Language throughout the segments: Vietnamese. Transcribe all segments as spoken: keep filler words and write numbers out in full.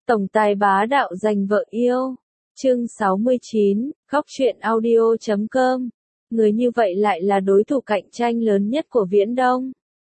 Tổng tài bá đạo giành vợ yêu. Chương sáu mươi chín, Góc truyện audio chấm com. Người như vậy lại là đối thủ cạnh tranh lớn nhất của Viễn Đông.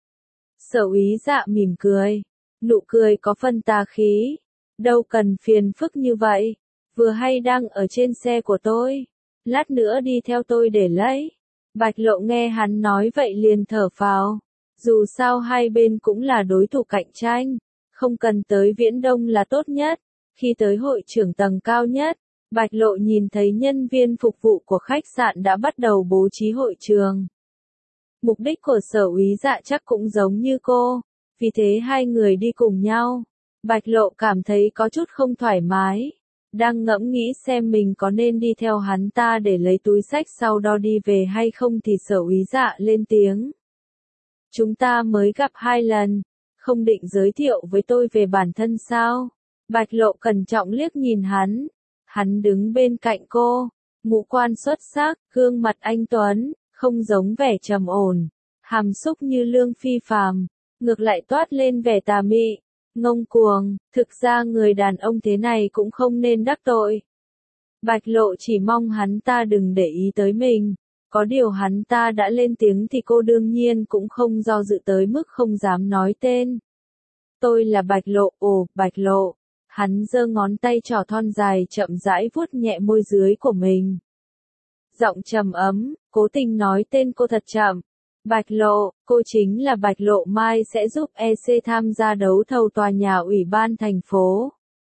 Sở Úy Dạ mỉm cười. Nụ cười có phân tà khí. Đâu cần phiền phức như vậy. Vừa hay đang ở trên xe của tôi. Lát nữa đi theo tôi để lấy. Bạch Lộ nghe hắn nói vậy liền thở phào. Dù sao hai bên cũng là đối thủ cạnh tranh. Không cần tới Viễn Đông là tốt nhất. Khi tới hội trưởng tầng cao nhất, Bạch Lộ nhìn thấy nhân viên phục vụ của khách sạn đã bắt đầu bố trí hội trường. Mục đích của Sở Úy Dạ chắc cũng giống như cô, vì thế hai người đi cùng nhau. Bạch Lộ cảm thấy có chút không thoải mái, đang ngẫm nghĩ xem mình có nên đi theo hắn ta để lấy túi xách sau đó đi về hay không thì Sở Úy Dạ lên tiếng. Chúng ta mới gặp hai lần, không định giới thiệu với tôi về bản thân sao? Bạch Lộ cẩn trọng liếc nhìn hắn. Hắn đứng bên cạnh cô, ngũ quan xuất sắc, gương mặt anh tuấn, không giống vẻ trầm ổn, hàm xúc như lương phi phàm, ngược lại toát lên vẻ tà mị, ngông cuồng, thực ra người đàn ông thế này cũng không nên đắc tội. Bạch Lộ chỉ mong hắn ta đừng để ý tới mình, có điều hắn ta đã lên tiếng thì cô đương nhiên cũng không do dự tới mức không dám nói tên. Tôi là Bạch Lộ, ồ, Bạch Lộ. Hắn giơ ngón tay trỏ thon dài chậm rãi vuốt nhẹ môi dưới của mình. Giọng trầm ấm, cố tình nói tên cô thật chậm. Bạch Lộ, cô chính là Bạch Lộ mai sẽ giúp e xê tham gia đấu thầu tòa nhà ủy ban thành phố.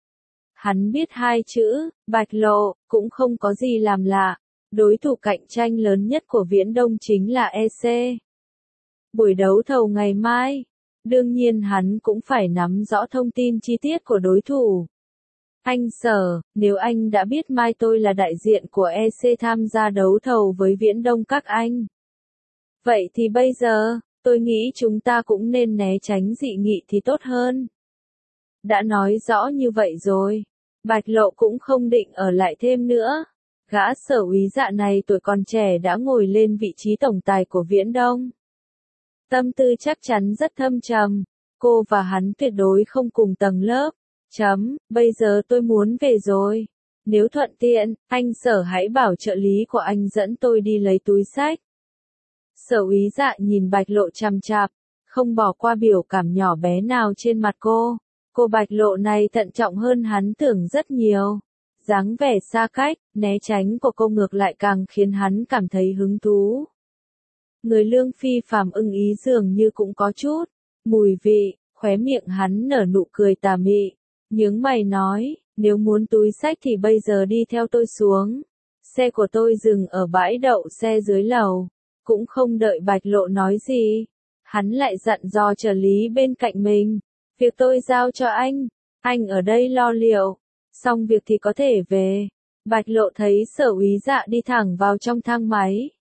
Hắn biết hai chữ, Bạch Lộ, cũng không có gì làm lạ. Đối thủ cạnh tranh lớn nhất của Viễn Đông chính là e xê. Buổi đấu thầu ngày mai. Đương nhiên hắn cũng phải nắm rõ thông tin chi tiết của đối thủ. Anh Sở, nếu anh đã biết mai tôi là đại diện của e xê tham gia đấu thầu với Viễn Đông các anh. Vậy thì bây giờ, tôi nghĩ chúng ta cũng nên né tránh dị nghị thì tốt hơn. Đã nói rõ như vậy rồi. Bạch Lộ cũng không định ở lại thêm nữa. Gã Sở Úy Dạ này tuổi còn trẻ đã ngồi lên vị trí tổng tài của Viễn Đông. Tâm tư chắc chắn rất thâm trầm, cô và hắn tuyệt đối không cùng tầng lớp. Chấm, bây giờ tôi muốn về rồi. Nếu thuận tiện, anh Sở hãy bảo trợ lý của anh dẫn tôi đi lấy túi xách. Sở Úy Dạ nhìn Bạch Lộ chằm chằm, không bỏ qua biểu cảm nhỏ bé nào trên mặt cô. Cô Bạch Lộ này thận trọng hơn hắn tưởng rất nhiều. Dáng vẻ xa cách, né tránh của cô ngược lại càng khiến hắn cảm thấy hứng thú. Người lương phi phàm ưng ý dường như cũng có chút mùi vị, khóe miệng hắn nở nụ cười tà mị, nhướng mày nói, nếu muốn túi xách thì bây giờ đi theo tôi xuống. Xe của tôi dừng ở bãi đậu xe dưới lầu, cũng không đợi Bạch Lộ nói gì. Hắn lại dặn dò trợ lý bên cạnh mình, việc tôi giao cho anh, anh ở đây lo liệu, xong việc thì có thể về. Bạch Lộ thấy Sở Úy Dạ đi thẳng vào trong thang máy.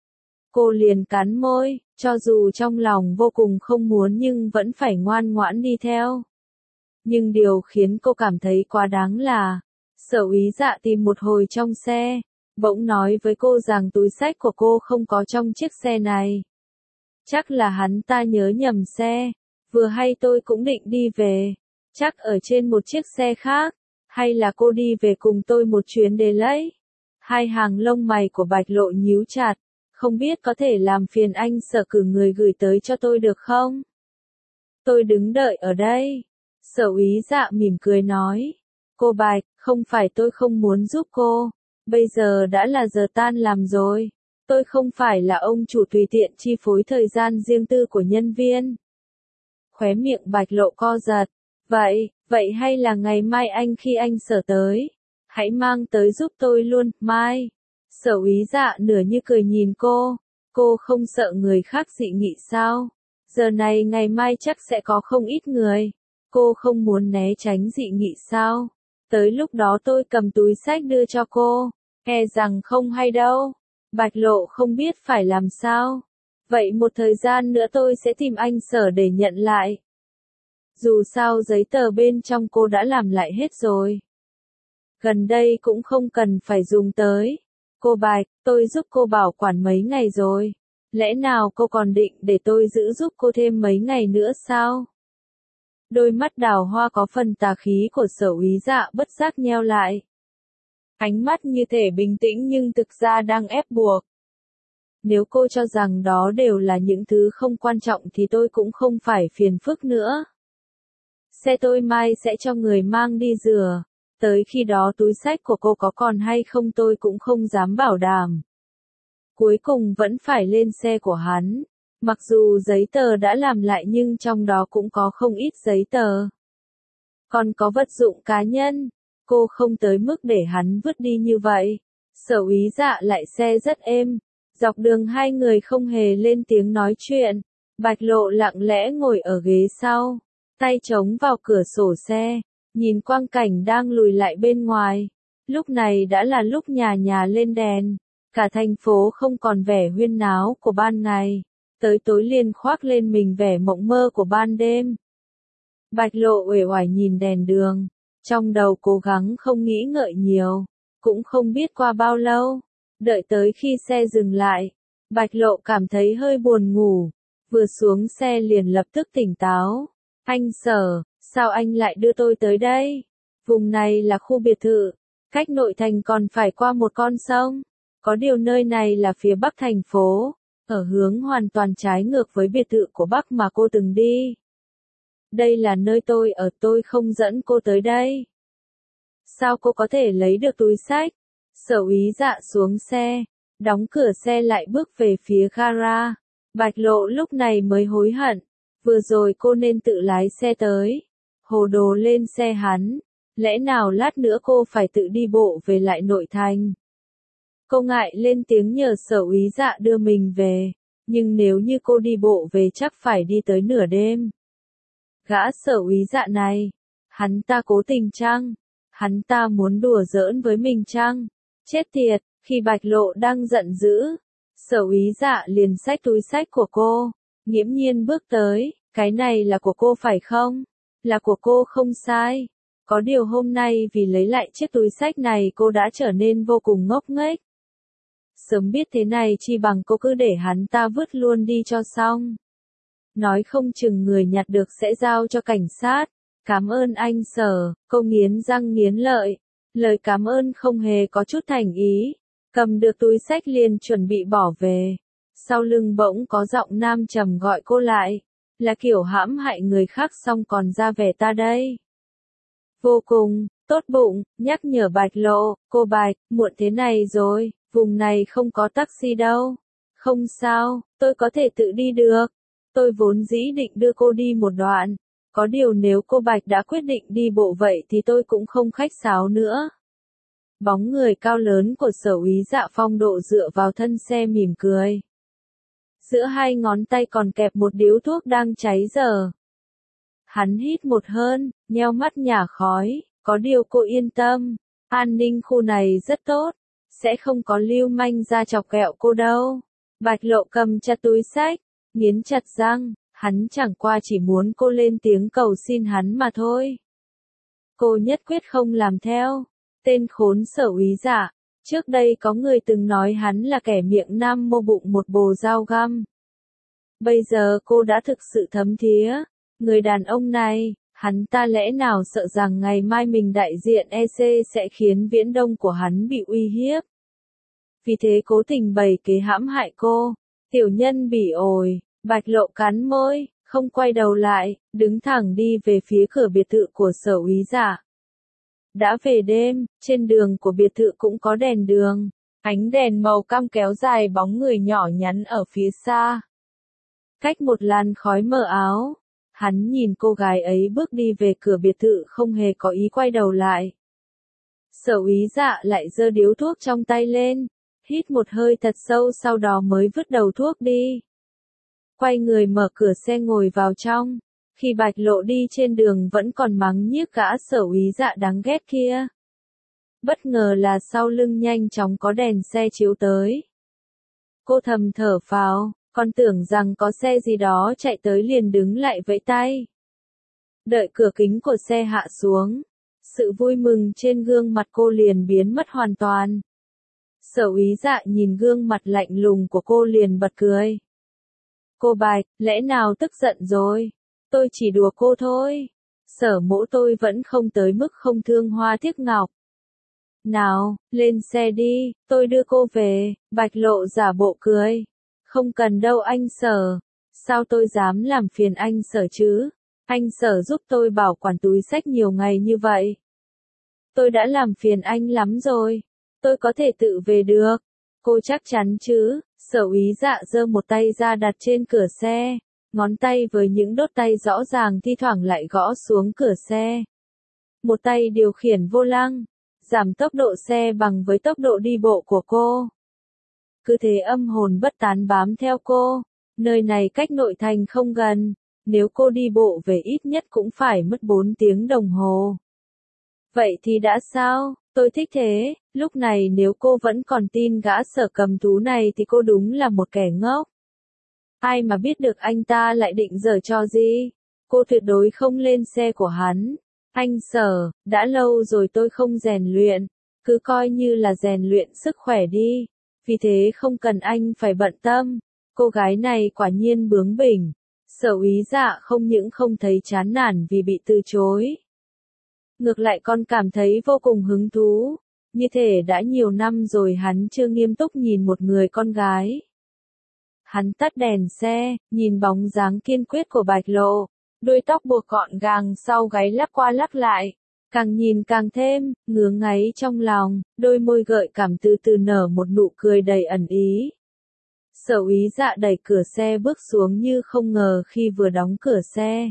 Cô liền cắn môi, cho dù trong lòng vô cùng không muốn nhưng vẫn phải ngoan ngoãn đi theo. Nhưng điều khiến cô cảm thấy quá đáng là, Sở Úy Dạ tìm một hồi trong xe, bỗng nói với cô rằng túi xách của cô không có trong chiếc xe này. Chắc là hắn ta nhớ nhầm xe, vừa hay tôi cũng định đi về, chắc ở trên một chiếc xe khác, hay là cô đi về cùng tôi một chuyến để lấy. Hai hàng lông mày của Bạch Lộ nhíu chặt. Không biết có thể làm phiền anh Sở cử người gửi tới cho tôi được không? Tôi đứng đợi ở đây. Sở Úy Dạ mỉm cười nói. Cô Bạch, không phải tôi không muốn giúp cô. Bây giờ đã là giờ tan làm rồi. Tôi không phải là ông chủ tùy tiện chi phối thời gian riêng tư của nhân viên. Khóe miệng Bạch Lộ co giật. Vậy, vậy hay là ngày mai anh khi anh Sở tới, hãy mang tới giúp tôi luôn, mai. Sở Úy Dạ nửa như cười nhìn cô, cô không sợ người khác dị nghị sao? Giờ này ngày mai chắc sẽ có không ít người, cô không muốn né tránh dị nghị sao? Tới lúc đó tôi cầm túi xách đưa cho cô, e rằng không hay đâu. Bạch Lộ không biết phải làm sao. Vậy một thời gian nữa tôi sẽ tìm anh Sở để nhận lại. Dù sao giấy tờ bên trong cô đã làm lại hết rồi. Gần đây cũng không cần phải dùng tới. Cô Bạch, tôi giúp cô bảo quản mấy ngày rồi. Lẽ nào cô còn định để tôi giữ giúp cô thêm mấy ngày nữa sao? Đôi mắt đào hoa có phần tà khí của Sở Úy Dạ bất giác nheo lại. Ánh mắt như thể bình tĩnh nhưng thực ra đang ép buộc. Nếu cô cho rằng đó đều là những thứ không quan trọng thì tôi cũng không phải phiền phức nữa. Xe tôi mai sẽ cho người mang đi rửa. Tới khi đó túi xách của cô có còn hay không tôi cũng không dám bảo đảm. Cuối cùng vẫn phải lên xe của hắn. Mặc dù giấy tờ đã làm lại nhưng trong đó cũng có không ít giấy tờ. Còn có vật dụng cá nhân. Cô không tới mức để hắn vứt đi như vậy. Sở Úy Dạ lại xe rất êm. Dọc đường hai người không hề lên tiếng nói chuyện. Bạch Lộ lặng lẽ ngồi ở ghế sau. Tay chống vào cửa sổ xe. Nhìn quang cảnh đang lùi lại bên ngoài. Lúc này đã là lúc nhà nhà lên đèn. Cả thành phố không còn vẻ huyên náo của ban ngày. Tới tối liền khoác lên mình vẻ mộng mơ của ban đêm. Bạch Lộ uể oải nhìn đèn đường. Trong đầu cố gắng không nghĩ ngợi nhiều. Cũng không biết qua bao lâu. Đợi tới khi xe dừng lại. Bạch Lộ cảm thấy hơi buồn ngủ. Vừa xuống xe liền lập tức tỉnh táo. Anh Sở, sao anh lại đưa tôi tới đây? Vùng này là khu biệt thự. Cách nội thành còn phải qua một con sông. Có điều nơi này là phía bắc thành phố. Ở hướng hoàn toàn trái ngược với biệt thự của Bắc mà cô từng đi. Đây là nơi tôi ở, tôi không dẫn cô tới đây. Sao cô có thể lấy được túi xách? Sở Úy Dạ xuống xe, đóng cửa xe lại bước về phía gara. Bạch Lộ lúc này mới hối hận. Vừa rồi cô nên tự lái xe tới. Hồ đồ lên xe hắn. Lẽ nào lát nữa cô phải tự đi bộ về lại nội thành? Cô ngại lên tiếng nhờ Sở Úy Dạ đưa mình về. Nhưng nếu như cô đi bộ về chắc phải đi tới nửa đêm. Gã Sở Úy Dạ này. Hắn ta cố tình chăng? Hắn ta muốn đùa giỡn với mình chăng? Chết tiệt, khi Bạch Lộ đang giận dữ. Sở Úy Dạ liền xách túi xách của cô. Nghiễm nhiên bước tới. Cái này là của cô phải không? Là của cô không sai. Có điều hôm nay vì lấy lại chiếc túi xách này cô đã trở nên vô cùng ngốc nghếch. Sớm biết thế này chi bằng cô cứ để hắn ta vứt luôn đi cho xong. Nói không chừng người nhặt được sẽ giao cho cảnh sát. Cảm ơn anh Sở, cô nghiến răng nghiến lợi. Lời cảm ơn không hề có chút thành ý. Cầm được túi xách liền chuẩn bị bỏ về. Sau lưng bỗng có giọng nam trầm gọi cô lại. Là kiểu hãm hại người khác xong còn ra vẻ ta đây. Vô cùng, tốt bụng, nhắc nhở Bạch Lộ, cô Bạch, muộn thế này rồi, vùng này không có taxi đâu. Không sao, tôi có thể tự đi được. Tôi vốn dĩ định đưa cô đi một đoạn. Có điều nếu cô Bạch đã quyết định đi bộ vậy thì tôi cũng không khách sáo nữa. Bóng người cao lớn của Sở Úy Dạ phong độ dựa vào thân xe mỉm cười. Giữa hai ngón tay còn kẹp một điếu thuốc đang cháy dở. Hắn hít một hơi, nheo mắt nhả khói, có điều cô yên tâm, an ninh khu này rất tốt, sẽ không có lưu manh ra chọc ghẹo cô đâu. Bạch Lộ cầm chặt túi xách, nghiến chặt răng, hắn chẳng qua chỉ muốn cô lên tiếng cầu xin hắn mà thôi. Cô nhất quyết không làm theo. Tên khốn Sở Úy Dạ, trước đây có người từng nói hắn là kẻ miệng nam mô bụng một bồ dao găm. Bây giờ cô đã thực sự thấm thía. Người đàn ông này, hắn ta lẽ nào sợ rằng ngày mai mình đại diện e xê sẽ khiến viễn đông của hắn bị uy hiếp. Vì thế cố tình bày kế hãm hại cô. Tiểu nhân bỉ ổi, Bạch Lộ cắn môi, không quay đầu lại, đứng thẳng đi về phía cửa biệt thự của Sở Úy Dạ. Đã về đêm, trên đường của biệt thự cũng có đèn đường. Ánh đèn màu cam kéo dài bóng người nhỏ nhắn ở phía xa. Cách một làn khói mờ áo. Hắn nhìn cô gái ấy bước đi về cửa biệt thự không hề có ý quay đầu lại. Sở Úy Dạ lại giơ điếu thuốc trong tay lên, hít một hơi thật sâu sau đó mới vứt đầu thuốc đi. Quay người mở cửa xe ngồi vào trong, khi Bạch Lộ đi trên đường vẫn còn mắng nhiếc gã Sở Úy Dạ đáng ghét kia. Bất ngờ là sau lưng nhanh chóng có đèn xe chiếu tới. Cô thầm thở phào. Còn tưởng rằng có xe gì đó chạy tới liền đứng lại vẫy tay. Đợi cửa kính của xe hạ xuống. Sự vui mừng trên gương mặt cô liền biến mất hoàn toàn. Sở Úy Dạ nhìn gương mặt lạnh lùng của cô liền bật cười. Cô Bạch, lẽ nào tức giận rồi? Tôi chỉ đùa cô thôi. Sở Mỗ tôi vẫn không tới mức không thương hoa tiếc ngọc. Nào, lên xe đi, tôi đưa cô về. Bạch Lộ giả bộ cười. Không cần đâu anh Sở. Sao tôi dám làm phiền anh Sở chứ? Anh Sở giúp tôi bảo quản túi xách nhiều ngày như vậy. Tôi đã làm phiền anh lắm rồi. Tôi có thể tự về được. Cô chắc chắn chứ? Sở Úy Dạ giơ một tay ra đặt trên cửa xe. Ngón tay với những đốt tay rõ ràng thi thoảng lại gõ xuống cửa xe. Một tay điều khiển vô lăng. Giảm tốc độ xe bằng với tốc độ đi bộ của cô. Cứ thế âm hồn bất tán bám theo cô. Nơi này cách nội thành không gần. Nếu cô đi bộ về ít nhất cũng phải mất bốn tiếng đồng hồ. Vậy thì đã sao? Tôi thích thế. Lúc này nếu cô vẫn còn tin gã Sở Cầm Thú này thì cô đúng là một kẻ ngốc. Ai mà biết được anh ta lại định giở trò gì? Cô tuyệt đối không lên xe của hắn. Anh Sở, đã lâu rồi tôi không rèn luyện. Cứ coi như là rèn luyện sức khỏe đi. Vì thế không cần anh phải bận tâm. Cô gái này quả nhiên bướng bỉnh. Sở Úy Dạ không những không thấy chán nản vì bị từ chối. Ngược lại còn cảm thấy vô cùng hứng thú. Như thể đã nhiều năm rồi hắn chưa nghiêm túc nhìn một người con gái. Hắn tắt đèn xe, nhìn bóng dáng kiên quyết của Bạch Lộ. Đuôi tóc buộc gọn gàng sau gáy lắc qua lắc lại. Càng nhìn càng thêm, ngứa ngáy trong lòng, đôi môi gợi cảm từ từ nở một nụ cười đầy ẩn ý. Sở Úy Dạ đẩy cửa xe bước xuống như không ngờ khi vừa đóng cửa xe.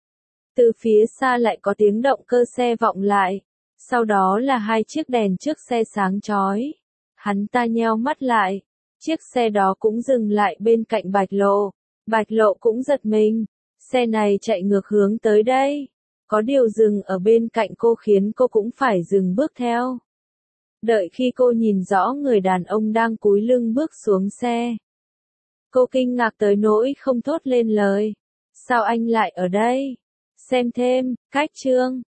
Từ phía xa lại có tiếng động cơ xe vọng lại. Sau đó là hai chiếc đèn trước xe sáng chói. Hắn ta nheo mắt lại. Chiếc xe đó cũng dừng lại bên cạnh Bạch Lộ. Bạch Lộ cũng giật mình. Xe này chạy ngược hướng tới đây. Có điều dừng ở bên cạnh cô khiến cô cũng phải dừng bước theo. Đợi khi cô nhìn rõ người đàn ông đang cúi lưng bước xuống xe. Cô kinh ngạc tới nỗi không thốt lên lời. Sao anh lại ở đây? Xem thêm, cách chương.